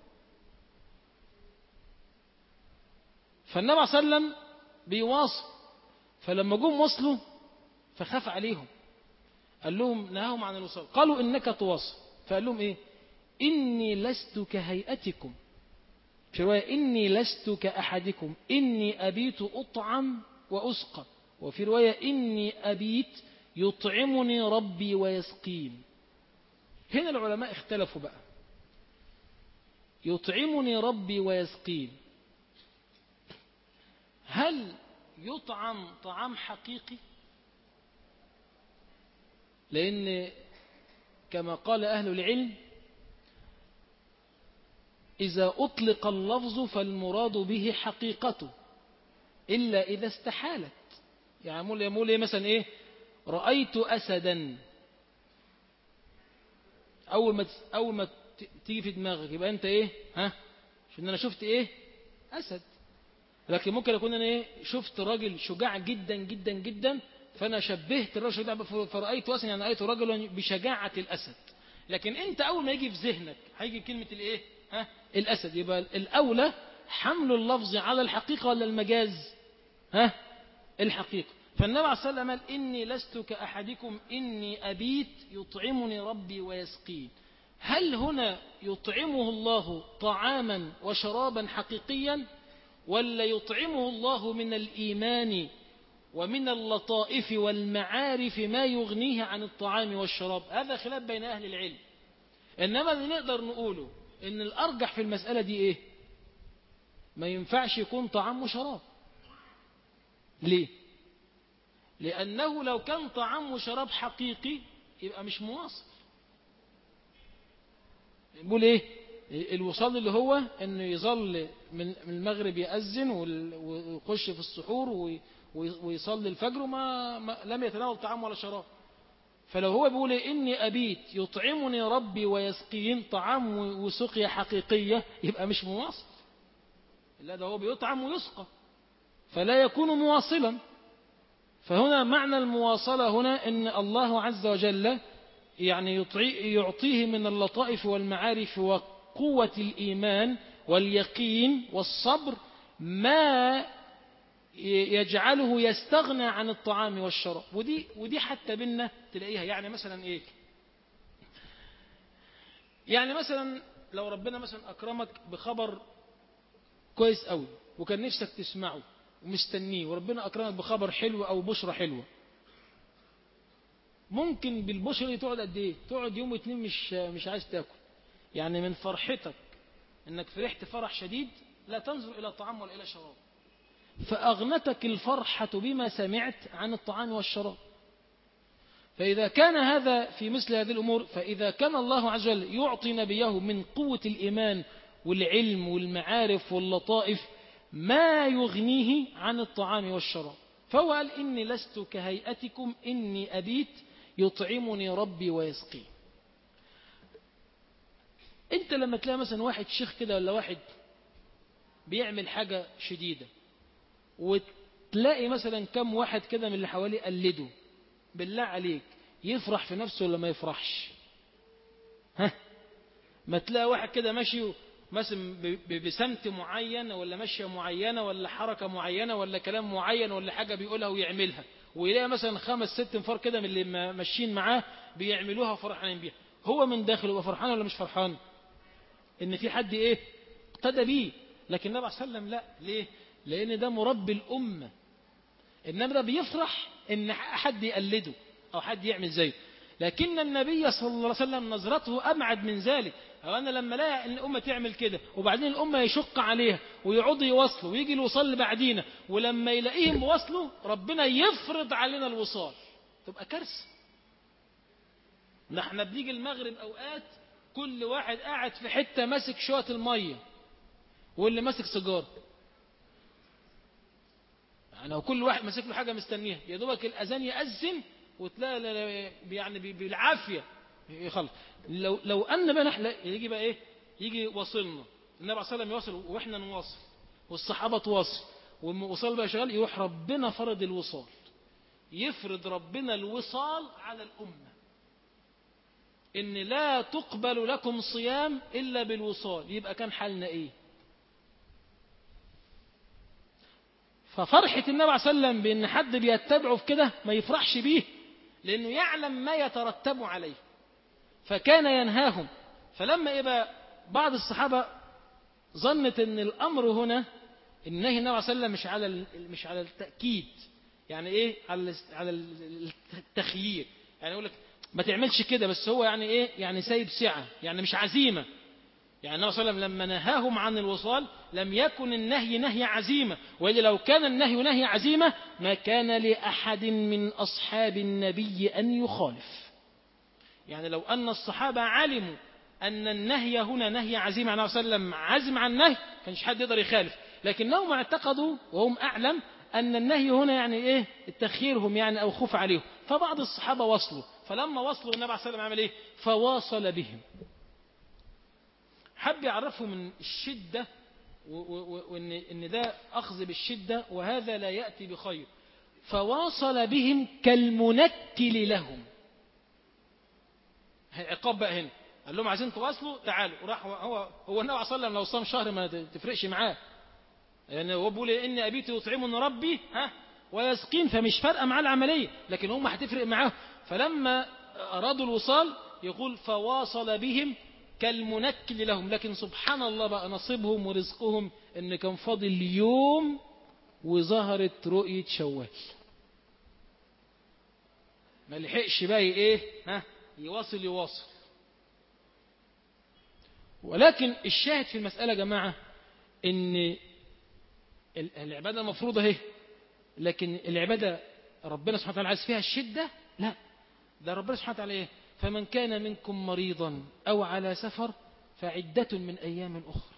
فالنبي صلى الله عليه وسلم بيواصل، فلما جم وصلوا فخاف عليهم، قال لهم نهاهم عن الوصال، قالوا إنك تواصل، فقال لهم إيه؟ إني لست كهيئتكم، في رواية إني لست كأحدكم، إني أبيت أطعم وأسقى، وفي رواية إني أبيت يطعمني ربي ويسقين. هنا العلماء اختلفوا بقى، يطعمني ربي ويسقين، هل يطعم طعام حقيقي؟ لأن كما قال أهل العلم إذا أطلق اللفظ فالمراد به حقيقته إلا إذا استحالت. يعني يقول إيه مثلا إيه؟ رأيت أسدا، أول ما أول ما تيجي في دماغك يبقى أنت إيه؟ ها؟ عشان أنا شفت إيه؟ أسد. لكن ممكن أكون أنا إيه؟ شفت راجل شجاع جدا جدا جدا، فأنا شبهت الرجل ده فرأيت أسدا، يعني رأيت رجلا بشجاعة الأسد. لكن أنت أول ما يجي في ذهنك هيجي كلمة الإيه؟ ها؟ الأسد. يبقى الأولى حمل اللفظ على الحقيقة ولا المجاز؟ ها؟ الحقيقة. فالنبي عليه الصلاة والسلام قال إني لست كأحدكم إني أبيت يطعمني ربي ويسقين. هل هنا يطعمه الله طعاما وشرابا حقيقيا، ولا يطعمه الله من الإيمان ومن اللطائف والمعارف ما يغنيه عن الطعام والشراب؟ هذا خلاف بين أهل العلم. إنما اللي نقدر نقوله إن الأرجح في المسألة دي إيه؟ ما ينفعش يكون طعام وشراب. ليه؟ لأنه لو كان طعام وشراب حقيقي يبقى مش مواصل. يقول إيه؟ الوصال اللي هو إنه يظل من المغرب يأذن ويخش في السحور ويصلي الفجر وما لم يتناول طعام ولا شراب. فلو هو بيقول إني أبيت يطعمني ربي ويسقين، طعام وسقيا حقيقية، يبقى مش مواصل. لا ده هو بيطعم ويسقى، فلا يكون مواصلا. فهنا معنى المواصلة هنا إن الله عز وجل يعني يعطيه من اللطائف والمعارف وقوة الإيمان واليقين والصبر ما يجعله يستغنى عن الطعام والشراب. ودي ودي حتى بينا تلاقيها. يعني مثلا إيه؟ يعني مثلا لو ربنا مثلا أكرمك بخبر كويس قوي وكان نفسك تسمعه ومستنيه، وربنا أكرمك بخبر حلو أو بشرة حلوة، ممكن بالبشرة دي تقعد قد إيه؟ تقعد يوم واتنين مش مش عايز تاكل. يعني من فرحتك إنك فرحت فرح شديد لا تنظر إلى طعام ولا إلى شراب، فأغنتك الفرحة بما سمعت عن الطعام والشراب. فإذا كان هذا في مثل هذه الأمور، فإذا كان الله عز وجل يعطي نبيه من قوة الإيمان والعلم والمعارف واللطائف ما يغنيه عن الطعام والشراب، فهو قال إني لست كهيئتكم إني أبيت يطعمني ربي ويسقي. أنت لما تلاقي مثلا واحد شيخ كده ولا واحد بيعمل حاجة شديدة، وتلاقي مثلا كم واحد كده من اللي حواليه قلده، بالله عليك يفرح في نفسه ولا ما يفرحش؟ ها؟ ما تلاقي واحد كده ماشي مثلا بسمت معين ولا ماشية معينة ولا حركة معينة ولا كلام معين ولا حاجة بيقولها ويعملها، ويلاقي مثلا خمس ست انفار كده من اللي ماشيين معاه بيعملوها وفرحانين بيها، هو من داخله يبقى فرحان ولا مش فرحان ان في حد ايه اقتدى بيه؟ لكن النبي صلى الله عليه وسلم لا. ليه؟ لان ده مربي الامه، إنما ده بيفرح إن حد يقلده أو حد يعمل زيه. لكن النبي صلى الله عليه وسلم نظرته أبعد من ذلك. أو أنا لما لا أن الأمة تعمل كده وبعدين الأمة يشق عليها ويقعدوا يوصلوا ويجي الوصال بعدينا، ولما يلاقيهم وصلوا ربنا يفرض علينا الوصال، تبقى كارثة. نحن بنيجي المغرب أوقات كل واحد قاعد في حتة ماسك شوية المية واللي ماسك سيجارة، يعني وكل واحد ماسك له حاجة مستنيها، يا دوبك الأذان يأذن وتلاقي يعني بالعافية يخلص. لو لو أن بقى نحن يجي بقى إيه، يجي وصلنا النبي صلى الله عليه وسلم يوصل وإحنا نواصل والصحابة تواصل والوصال بقى شغال، يروح ربنا فرض الوصال، يفرض ربنا الوصال على الأمة، إن لا تقبل لكم صيام إلا بالوصال. يبقى كان حالنا إيه؟ ففرحة النبي عليه الصلاة والسلام بأن حد بيتبعه في كده ما يفرحش بيه، لأنه يعلم ما يترتب عليه، فكان ينهاهم. فلما يبقى بعض الصحابة ظنت أن الأمر هنا النهي النبي عليه الصلاة والسلام مش على مش على التأكيد، يعني إيه، على على التخيير، يعني يقول لك ما تعملش كده، بس هو يعني إيه، يعني سايب سعة، يعني مش عزيمة. يعني النبي صلى الله عليه وسلم لما نهاهم عن الوصال لم يكن النهي نهي عزيمة، وإلا لو كان النهي نهي عزيمة ما كان لأحد من أصحاب النبي أن يخالف. يعني لو أن الصحابة علموا أن النهي هنا نهي عزيمة، النبي صلى الله عليه وسلم عزم عن النهي، كانش حد يقدر يخالف، لكنهم اعتقدوا وهم أعلم أن النهي هنا يعني إيه، التخييرهم يعني أو خوف عليهم، فبعض الصحابة وصلوا. فلما وصلوا النبي صلى الله عليه وسلم عمل إيه؟ فواصل بهم، حب يعرفهم من الشدة وإن إن ده أخذ بالشدة وهذا لا يأتي بخير. فواصل بهم كالمنكل لهم، عقاب بقى هنا، قال لهم عايزين تواصلوا تعالوا. وراح هو هو النبي صلى الله عليه وسلم لو صام شهر ما تفرقش معاه، يعني هو بيقول إن أبيت يطعمني ربي ها ويسقين، فمش فارقة معاه العملية، لكن هم هتفرق معاه. فلما أرادوا الوصال يقول فواصل بهم كالمنكل لهم. لكن سبحان الله بقى نصيبهم ورزقهم ان كان فاضل يوم وظهرت رؤية شوال، ما لحقش بقى ايه ها يواصل يواصل. ولكن الشاهد في المسألة يا جماعة ان العبادة المفروضة اهي، لكن العبادة ربنا سبحانه وتعالى عايز فيها الشدة؟ لا، ده ربنا سبحانه وتعالى ايه، فمن كان منكم مريضا أو على سفر فعدة من أيام أخرى.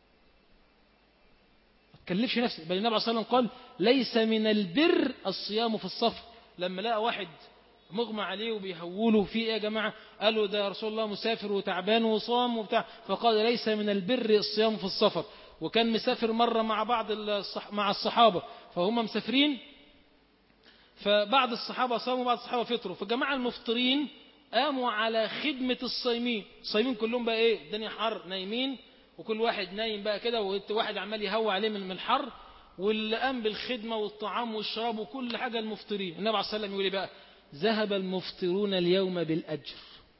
ما تكلفش نفسك، بل النبي صلى الله عليه وسلم قال ليس من البر الصيام في السفر. لما لقى واحد مغمى عليه وبيهوله فيه ايه يا جماعة، قالوا ده رسول الله مسافر وتعبان وصام وبتاع، فقال ليس من البر الصيام في السفر. وكان مسافر مرة مع بعض الصح... مع الصحابة، فهم مسافرين، فبعض الصحابة صاموا وبعض الصحابة فطروا، فجماعة المفطرين قاموا على خدمة الصايمين. الصايمين كلهم بقى ايه، الدنيا حر نايمين، وكل واحد نايم بقى كده، وواحد عمال يهوى عليه من الحر، واللي قام بالخدمة والطعام والشراب وكل حاجة المفطرين. النبي عليه الصلاة والسلام يقول بقى ذهب المفطرون اليوم بالأجر،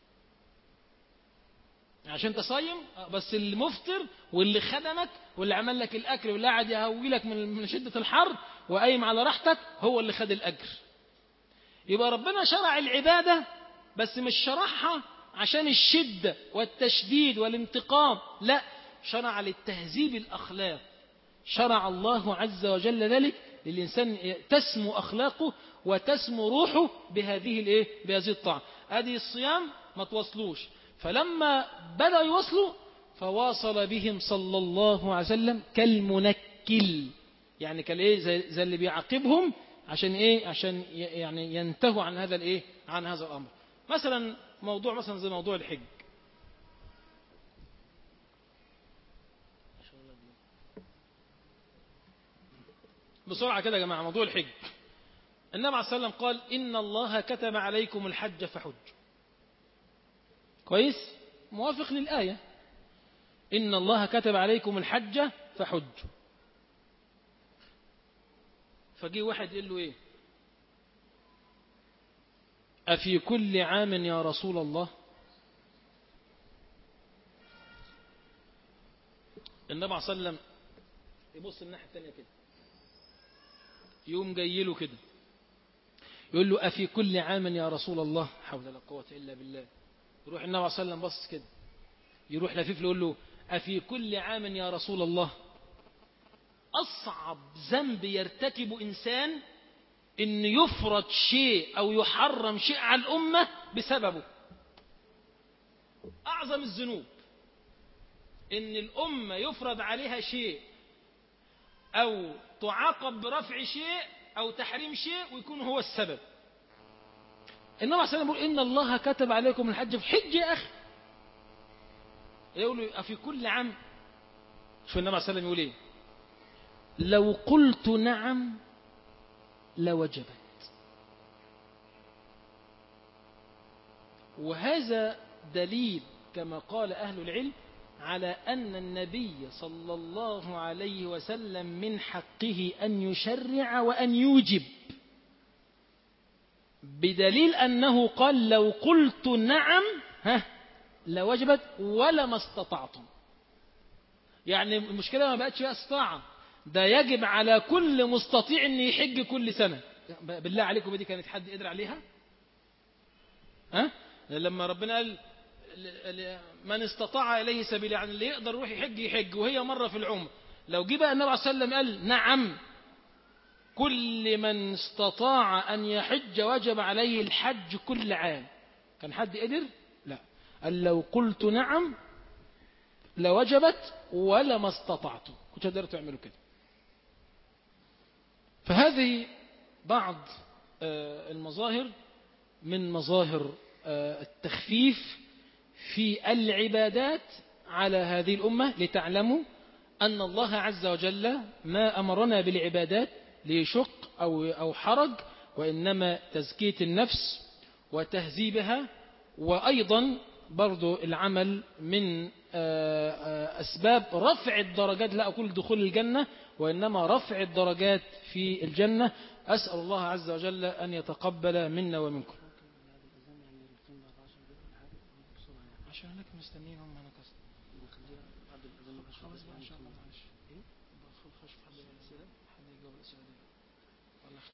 عشان تصايم بس المفطر واللي خدمك واللي عمل لك الأكل واللي قاعد يهوي لك من شدة الحر وقايم على راحتك هو اللي خد الأجر. يبقى ربنا شرع العبادة بس مش شرعها عشان الشدة والتشديد والانتقام، لا، شرع للتهذيب الأخلاق. شرع الله عز وجل ذلك للإنسان تسمو أخلاقه وتسمو روحه بهذه الايه، بهذه الطاعة. هذه الصيام ما توصلوش، فلما بدأوا يوصلوا فواصل بهم صلى الله عليه وسلم كالمنكل، يعني كالايه، زي, زي اللي بيعاقبهم عشان ايه، عشان يعني ينتهوا عن هذا الايه، عن هذا الامر. مثلا موضوع مثلا زي موضوع الحج، بسرعة كده يا جماعة. موضوع الحج، النبي عليه الصلاة والسلام قال إن الله كتب عليكم الحج فحج، كويس، موافق للآية، إن الله كتب عليكم الحج فحج. فجي واحد يقول له إيه، أفي كل عام يا رسول الله؟ النبي عليه الصلاة والسلام يبص الناحية الثانية كده، يوم جاي له كده يقول له أفي كل عام يا رسول الله، حول ولا قوة إلا بالله. يروح النبي صلى الله عليه وسلم بص كده، يروح لفيف يقول له أفي كل عام يا رسول الله. أصعب ذنب يرتكب إنسان إن يفرض شيء أو يحرم شيء على الأمة بسببه. أعظم الذنوب إن الأمة يفرض عليها شيء أو تعاقب برفع شيء أو تحريم شيء ويكون هو السبب. النبي عليه الصلاة والسلام يقول إن الله كتب عليكم الحج في حج يا أخي. يقول له أفي كل عام. شو النبي عليه الصلاة والسلام يقول إيه؟ لو قلت نعم لوجبت. وهذا دليل كما قال أهل العلم على أن النبي صلى الله عليه وسلم من حقه أن يشرع وأن يوجب، بدليل أنه قال لو قلت نعم ها لوجبت ولما استطعتم. يعني المشكلة ما بقتش استطاعة، ده يجب على كل مستطيع أن يحج كل سنة. بالله عليكم دي كانت حد قدر عليها؟ ها؟ لما ربنا قال من استطاع إليه سبيل، يعني اللي يقدر يروح يحج يحج، وهي مرة في العمر. لو جه بقى النبي صلى الله عليه وسلم قال نعم كل من استطاع أن يحج وجب عليه الحج كل عام، كان حد قدر؟ لا. قال لو قلت نعم لوجبت ولما استطعتم، كنت قدرتوا تعملوا كده. فهذه بعض المظاهر من مظاهر التخفيف في العبادات على هذه الأمة، لتعلموا أن الله عز وجل ما أمرنا بالعبادات ليشق أو أو حرج، وإنما تزكية النفس وتهذيبها، وأيضا برضو العمل من أسباب رفع الدرجات، لا أقول دخول الجنة وإنما رفع الدرجات في الجنة. أسأل الله عز وجل أن يتقبل منا ومنكم. عشان هناك مستنيين هم هناك خلاص بقى إن شاء الله. معلش إيه؟ خش في حد الأسئلة، حد يجاوب الأسئلة دي ولا